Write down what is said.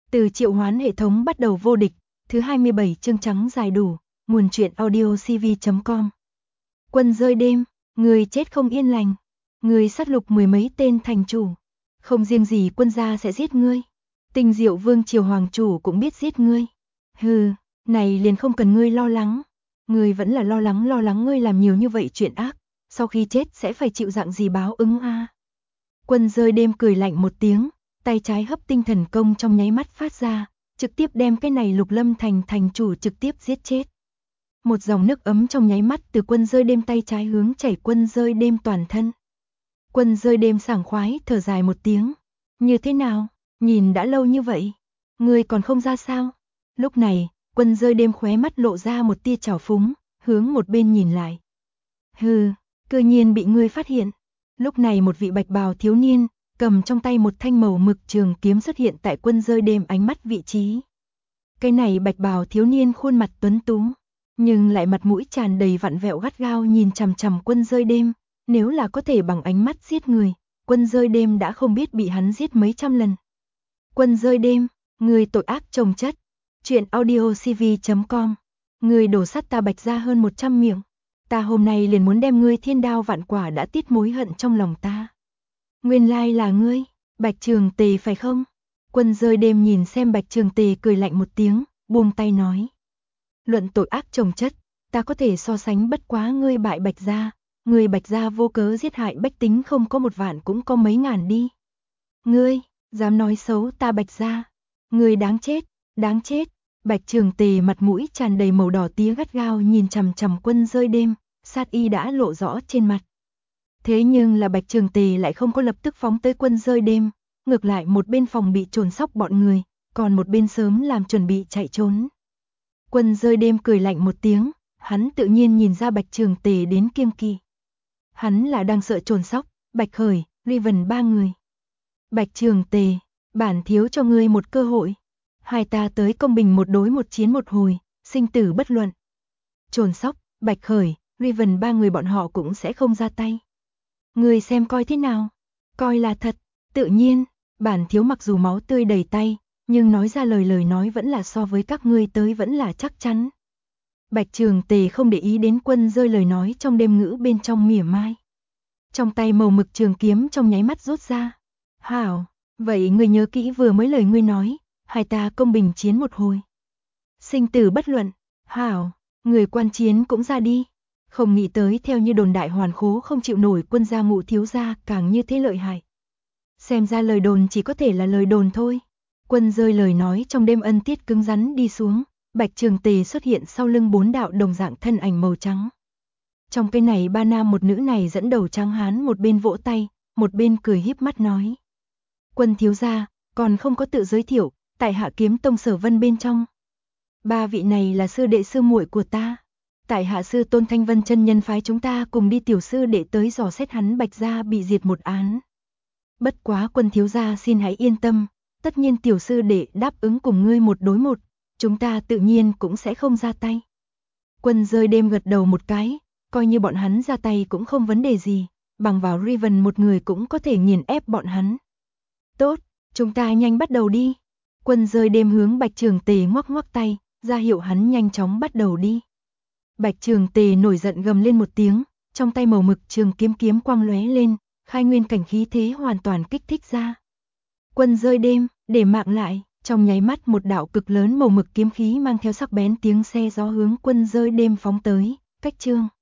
Từ triệu hoán hệ thống bắt đầu vô địch, thứ 27 chương trắng dài đủ, nguồn truyện audio cv.com. Quân rơi đêm, người chết không yên lành, người sát lục mười mấy tên thành chủ, không riêng gì quân gia sẽ giết ngươi, Tinh Diệu Vương triều hoàng chủ cũng biết giết ngươi. Hừ, này liền không cần ngươi lo lắng, ngươi vẫn là lo lắng ngươi làm nhiều như vậy chuyện ác, sau khi chết sẽ phải chịu dạng gì báo ứng a. Quân rơi đêm cười lạnh một tiếng, tay trái hấp tinh thần công trong nháy mắt phát ra, trực tiếp đem cái này Lục Lâm thành thành chủ trực tiếp giết chết. Một dòng nước ấm trong nháy mắt từ quân rơi đêm tay trái hướng chảy quân rơi đêm toàn thân. Quân rơi đêm sảng khoái thở dài một tiếng. Như thế nào, nhìn đã lâu như vậy, ngươi còn không ra sao? Lúc này, quân rơi đêm khóe mắt lộ ra một tia trào phúng, hướng một bên nhìn lại. Hừ, cơ nhiên bị ngươi phát hiện. Lúc này một vị bạch bào thiếu niên, cầm trong tay một thanh màu mực trường kiếm xuất hiện tại quân rơi đêm ánh mắt vị trí. Cái này bạch bào thiếu niên khuôn mặt tuấn tú, nhưng lại mặt mũi tràn đầy vặn vẹo gắt gao nhìn chằm chằm quân rơi đêm, nếu là có thể bằng ánh mắt giết người, quân rơi đêm đã không biết bị hắn giết mấy trăm lần. Quân rơi đêm, người tội ác chồng chất, truyện audio cv.com, người đổ sắt ta bạch ra hơn 100 miệng, ta hôm nay liền muốn đem ngươi thiên đao vạn quả đã tiết mối hận trong lòng ta. Nguyên lai là ngươi, Bạch Trường Tề phải không? Quân rơi đêm nhìn xem Bạch Trường Tề cười lạnh một tiếng, buông tay nói. Luận tội ác chồng chất, ta có thể so sánh bất quá ngươi bại Bạch gia, ngươi Bạch gia vô cớ giết hại bách tính không có 1 vạn cũng có mấy ngàn đi. Ngươi, dám nói xấu ta Bạch gia, ngươi đáng chết, đáng chết. Bạch Trường Tề mặt mũi tràn đầy màu đỏ tía gắt gao nhìn chằm chằm quân rơi đêm, sát y đã lộ rõ trên mặt. Thế nhưng là Bạch Trường Tề lại không có lập tức phóng tới quân rơi đêm, ngược lại một bên phòng bị trồn sóc bọn người, còn một bên sớm làm chuẩn bị chạy trốn. Quân rơi đêm cười lạnh một tiếng, hắn tự nhiên nhìn ra Bạch Trường Tề đến kiêng kỵ. Hắn là đang sợ trồn sóc, Bạch Khởi, Riven 3 người. Bạch Trường Tề, bản thiếu cho ngươi một cơ hội. Hai ta tới công bình một đối một chiến một hồi, sinh tử bất luận. Trồn sóc, Bạch Khởi, Riven 3 người bọn họ cũng sẽ không ra tay. Ngươi xem coi thế nào? Coi là thật, tự nhiên, bản thiếu mặc dù máu tươi đầy tay, nhưng nói ra lời nói vẫn là so với các ngươi tới vẫn là chắc chắn. Bạch Trường Tề không để ý đến quân rơi lời nói trong đêm ngữ bên trong mỉa mai. Trong tay màu mực trường kiếm trong nháy mắt rút ra. Hảo, vậy ngươi nhớ kỹ vừa mới lời ngươi nói, hai ta công bình chiến một hồi. Sinh tử bất luận, hảo, người quan chiến cũng ra đi. Không nghĩ tới theo như đồn đại hoàn khố không chịu nổi quân gia Ngũ thiếu gia càng như thế lợi hại. Xem ra lời đồn chỉ có thể là lời đồn thôi. Quân rơi lời nói trong đêm ân tiết cứng rắn đi xuống, Bạch Trường Tề xuất hiện sau lưng 4 đạo đồng dạng thân ảnh màu trắng. Trong cái này 3 nam một nữ này dẫn đầu trắng hán một bên vỗ tay, một bên cười híp mắt nói. Quân thiếu gia, còn không có tự giới thiệu, tại Hạ Kiếm Tông Sở Vân bên trong. 3 vị này là sư đệ sư muội của ta. Tại hạ sư Tôn Thanh Vân chân nhân phái chúng ta cùng đi tiểu sư đệ tới dò xét hắn Bạch gia bị diệt một án. Bất quá quân thiếu gia xin hãy yên tâm, tất nhiên tiểu sư đệ đáp ứng cùng ngươi một đối một, chúng ta tự nhiên cũng sẽ không ra tay. Quân rơi đêm gật đầu một cái, coi như bọn hắn ra tay cũng không vấn đề gì, bằng vào Riven một người cũng có thể nghiền ép bọn hắn. Tốt, chúng ta nhanh bắt đầu đi. Quân rơi đêm hướng Bạch Trường Tề ngoắc ngoắc tay, ra hiệu hắn nhanh chóng bắt đầu đi. Bạch Trường Tề nổi giận gầm lên một tiếng, trong tay màu mực trường kiếm quang lóe lên, khai nguyên cảnh khí thế hoàn toàn kích thích ra. Quân rơi đêm, để mạng lại, trong nháy mắt một đạo cực lớn màu mực kiếm khí mang theo sắc bén tiếng xe gió hướng quân rơi đêm phóng tới, cách chương.